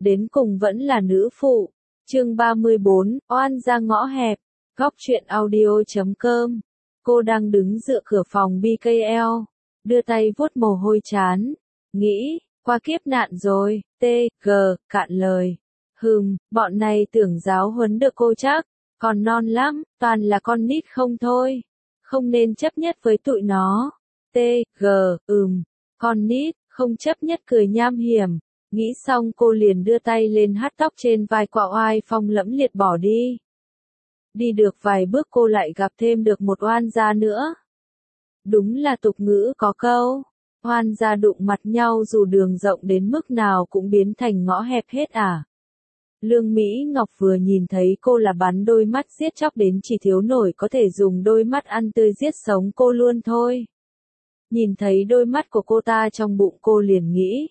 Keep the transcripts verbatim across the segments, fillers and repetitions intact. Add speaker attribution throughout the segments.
Speaker 1: đến cùng vẫn là nữ phụ. Chương ba mươi bốn, oan ra ngõ hẹp. Góc truyện audio chấm com. Cô đang đứng dựa cửa phòng bê ca lờ, đưa tay vuốt mồ hôi trán, nghĩ, qua kiếp nạn rồi, T, G, cạn lời. Hừm, bọn này tưởng giáo huấn được cô chắc, còn non lắm, toàn là con nít không thôi. Không nên chấp nhất với tụi nó. T, G, ừm, con nít, không chấp nhất cười nham hiểm. Nghĩ xong cô liền đưa tay lên hắt tóc trên vai Quạ Oai Phong lẫm liệt bỏ đi. Đi được vài bước cô lại gặp thêm được một oan gia nữa. Đúng là tục ngữ có câu, oan gia đụng mặt nhau dù đường rộng đến mức nào cũng biến thành ngõ hẹp hết à. Lương Mỹ Ngọc vừa nhìn thấy cô là bắn đôi mắt giết chóc đến chỉ thiếu nổi có thể dùng đôi mắt ăn tươi giết sống cô luôn thôi. Nhìn thấy đôi mắt của cô ta trong bụng cô liền nghĩ.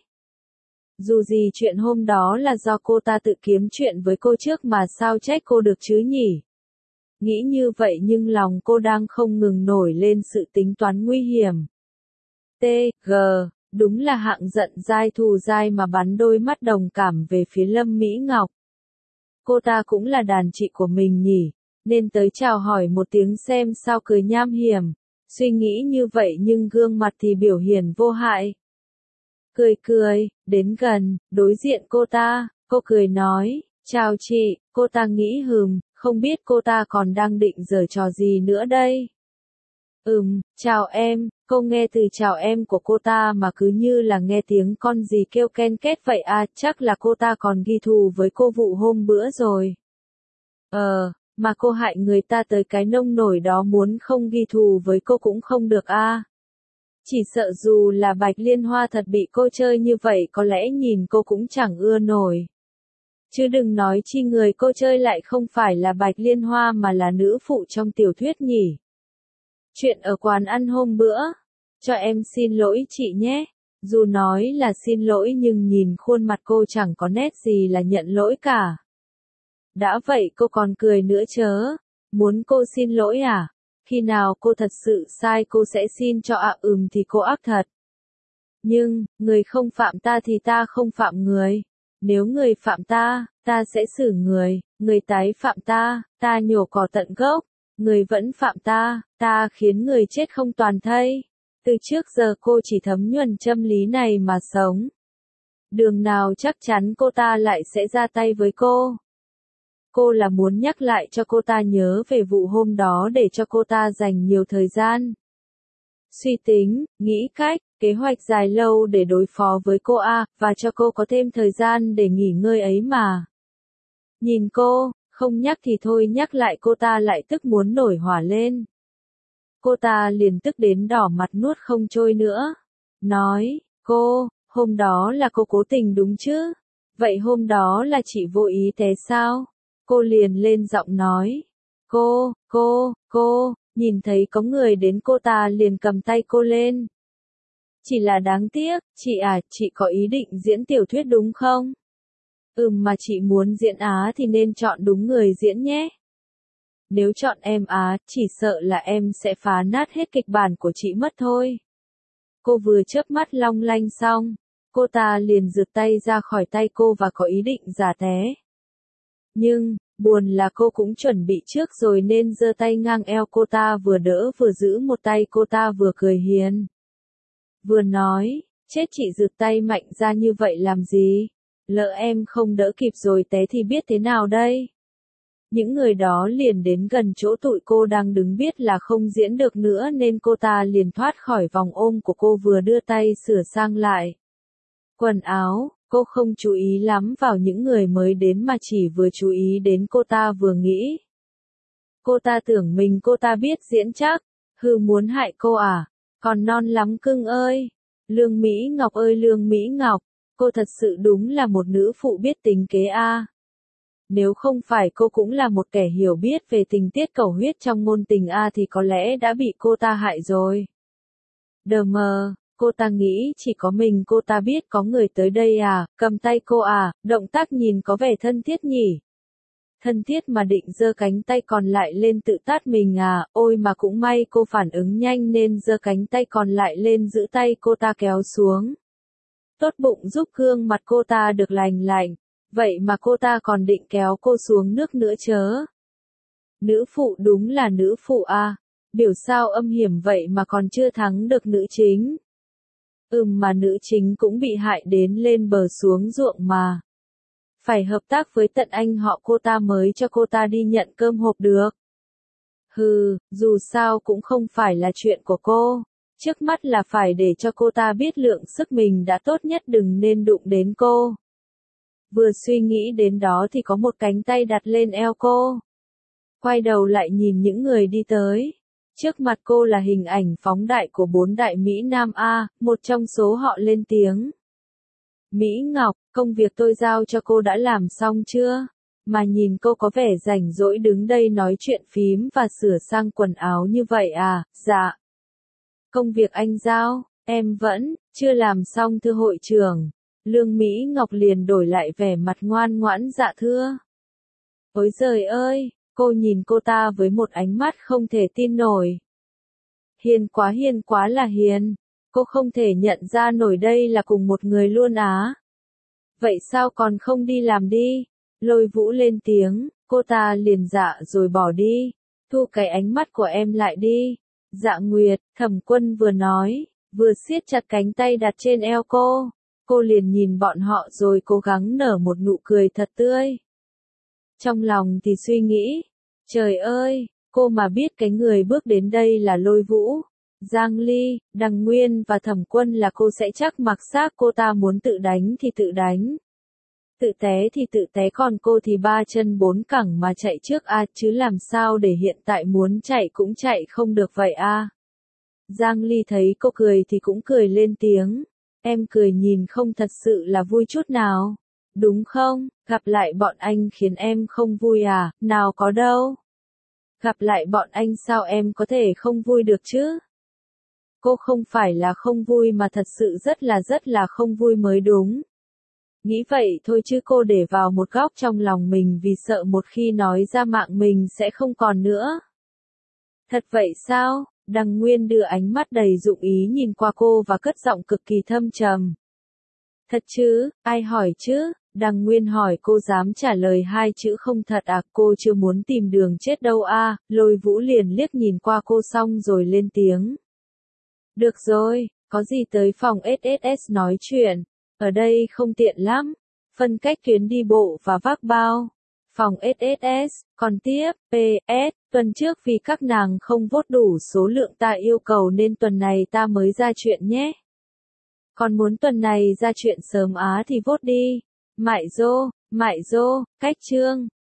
Speaker 1: Dù gì chuyện hôm đó là do cô ta tự kiếm chuyện với cô trước mà sao trách cô được chứ nhỉ? Nghĩ như vậy nhưng lòng cô đang không ngừng nổi lên sự tính toán nguy hiểm. T, G, đúng là hạng giận dai thù dai mà bắn đôi mắt đồng cảm về phía Lâm Mỹ Ngọc. Cô ta cũng là đàn chị của mình nhỉ, nên tới chào hỏi một tiếng xem sao cười nham hiểm. Suy nghĩ như vậy nhưng gương mặt thì biểu hiện vô hại. Cười cười, đến gần, đối diện cô ta, cô cười nói, chào chị, cô ta nghĩ hừm, không biết cô ta còn đang định giở trò gì nữa đây. Ừm, chào em, cô nghe từ chào em của cô ta mà cứ như là nghe tiếng con gì kêu ken két vậy à, chắc là cô ta còn ghi thù với cô vụ hôm bữa rồi. Ờ, mà cô hại người ta tới cái nông nổi đó muốn không ghi thù với cô cũng không được à. Chỉ sợ dù là Bạch Liên Hoa thật bị cô chơi như vậy có lẽ nhìn cô cũng chẳng ưa nổi. Chứ đừng nói chi người cô chơi lại không phải là Bạch Liên Hoa mà là nữ phụ trong tiểu thuyết nhỉ. Chuyện ở quán ăn hôm bữa. Cho em xin lỗi chị nhé. Dù nói là xin lỗi nhưng nhìn khuôn mặt cô chẳng có nét gì là nhận lỗi cả. Đã vậy cô còn cười nữa chớ. Muốn cô xin lỗi à? Khi nào cô thật sự sai cô sẽ xin cho ạ à, ừm thì cô ác thật. Nhưng, người không phạm ta thì ta không phạm người. Nếu người phạm ta, ta sẽ xử người, người tái phạm ta, ta nhổ cỏ tận gốc, người vẫn phạm ta, ta khiến người chết không toàn thây. Từ trước giờ cô chỉ thấm nhuần châm lý này mà sống. Đường nào chắc chắn cô ta lại sẽ ra tay với cô. Cô là muốn nhắc lại cho cô ta nhớ về vụ hôm đó để cho cô ta dành nhiều thời gian. Suy tính, nghĩ cách, kế hoạch dài lâu để đối phó với cô A, và cho cô có thêm thời gian để nghỉ ngơi ấy mà. Nhìn cô, không nhắc thì thôi nhắc lại cô ta lại tức muốn nổi hỏa lên. Cô ta liền tức đến đỏ mặt nuốt không trôi nữa. Nói, cô, hôm đó là cô cố tình đúng chứ? Vậy hôm đó là chị vô ý té sao? Cô liền lên giọng nói. Cô, cô, cô, nhìn thấy có người đến cô ta liền cầm tay cô lên. Chỉ là đáng tiếc, chị à, chị có ý định diễn tiểu thuyết đúng không? Ừm mà chị muốn diễn Á thì nên chọn đúng người diễn nhé. Nếu chọn em Á, chỉ sợ là em sẽ phá nát hết kịch bản của chị mất thôi. Cô vừa chớp mắt long lanh xong, cô ta liền giật tay ra khỏi tay cô và có ý định giả té. Nhưng, buồn là cô cũng chuẩn bị trước rồi nên giơ tay ngang eo cô ta vừa đỡ vừa giữ một tay cô ta vừa cười hiền. Vừa nói, chết chị giật tay mạnh ra như vậy làm gì? Lỡ em không đỡ kịp rồi té thì biết thế nào đây? Những người đó liền đến gần chỗ tụi cô đang đứng biết là không diễn được nữa nên cô ta liền thoát khỏi vòng ôm của cô vừa đưa tay sửa sang lại quần áo. Cô không chú ý lắm vào những người mới đến mà chỉ vừa chú ý đến cô ta vừa nghĩ. Cô ta tưởng mình cô ta biết diễn chắc, hừ muốn hại cô à, còn non lắm cưng ơi. Lương Mỹ Ngọc ơi Lương Mỹ Ngọc, cô thật sự đúng là một nữ phụ biết tính kế a. Nếu không phải cô cũng là một kẻ hiểu biết về tình tiết cầu huyết trong ngôn tình a thì có lẽ đã bị cô ta hại rồi. Đờ mờ. Cô ta nghĩ chỉ có mình cô ta biết có người tới đây à, cầm tay cô à, động tác nhìn có vẻ thân thiết nhỉ. Thân thiết mà định giơ cánh tay còn lại lên tự tát mình à, ôi mà cũng may cô phản ứng nhanh nên giơ cánh tay còn lại lên giữ tay cô ta kéo xuống. Tốt bụng giúp gương mặt cô ta được lành lạnh, Vậy mà cô ta còn định kéo cô xuống nước nữa chớ. Nữ phụ đúng là nữ phụ à, biểu sao âm hiểm vậy mà còn chưa thắng được nữ chính. Ừm mà nữ chính cũng bị hại đến lên bờ xuống ruộng mà. Phải hợp tác với tận anh họ cô ta mới cho cô ta đi nhận cơm hộp được. Hừ, dù sao cũng không phải là chuyện của cô. Trước mắt là phải để cho cô ta biết lượng sức mình đã tốt nhất đừng nên đụng đến cô. Vừa suy nghĩ đến đó thì có một cánh tay đặt lên eo cô. Quay đầu lại nhìn những người đi tới. Trước mặt cô là hình ảnh phóng đại của bốn đại Mỹ Nam A, một trong số họ lên tiếng. Mỹ Ngọc, công việc tôi giao cho cô đã làm xong chưa? Mà nhìn cô có vẻ rảnh rỗi đứng đây nói chuyện phím và sửa sang quần áo như vậy à, dạ. Công việc anh giao, em vẫn, chưa làm xong thưa hội trưởng. Lương Mỹ Ngọc liền đổi lại vẻ mặt ngoan ngoãn dạ thưa. Ôi giời ơi, cô nhìn cô ta với một ánh mắt không thể tin nổi. Hiền quá hiền quá là hiền, cô không thể nhận ra nổi đây là cùng một người luôn á. Vậy sao còn không đi làm đi? Lôi Vũ lên tiếng, cô ta liền dạ rồi bỏ đi. Thu cái ánh mắt của em lại đi. Dạ Nguyệt, Thẩm Quân vừa nói, vừa siết chặt cánh tay đặt trên eo cô. Cô liền nhìn bọn họ rồi cố gắng nở một nụ cười thật tươi. Trong lòng thì suy nghĩ, trời ơi, cô mà biết cái người bước đến đây là Lôi Vũ, Giang Ly, Đằng Nguyên và Thẩm Quân là cô sẽ chắc mặc xác cô ta muốn tự đánh thì tự đánh. Tự té thì tự té còn cô thì ba chân bốn cẳng mà chạy trước a à, chứ làm sao để hiện tại muốn chạy cũng chạy không được vậy a à. Giang Ly thấy cô cười thì cũng cười lên tiếng. Em cười nhìn không thật sự là vui chút nào. Đúng không, gặp lại bọn anh khiến em không vui à, nào có đâu. Gặp lại bọn anh sao em có thể không vui được chứ? Cô không phải là không vui mà thật sự rất là rất là không vui mới đúng. Nghĩ vậy thôi chứ cô để vào một góc trong lòng mình vì sợ một khi nói ra mạng mình sẽ không còn nữa. Thật vậy sao? Đằng Nguyên đưa ánh mắt đầy dụng ý nhìn qua cô và cất giọng cực kỳ thâm trầm. Thật chứ, ai hỏi chứ? Đằng Nguyên hỏi cô dám trả lời hai chữ không thật à, cô chưa muốn tìm đường chết đâu a à. Lôi Vũ liền liếc nhìn qua cô xong rồi lên tiếng. Được rồi, có gì tới phòng ét ét ét nói chuyện, ở đây không tiện lắm, phân cách tuyến đi bộ và vác bao. Phòng ét ét ét, còn tiếp, pê ét, tuần trước vì các nàng không vote đủ số lượng ta yêu cầu nên tuần này ta mới ra chuyện nhé. Còn muốn tuần này ra chuyện sớm á thì vote đi. Mại dô, mại dô, cách chương.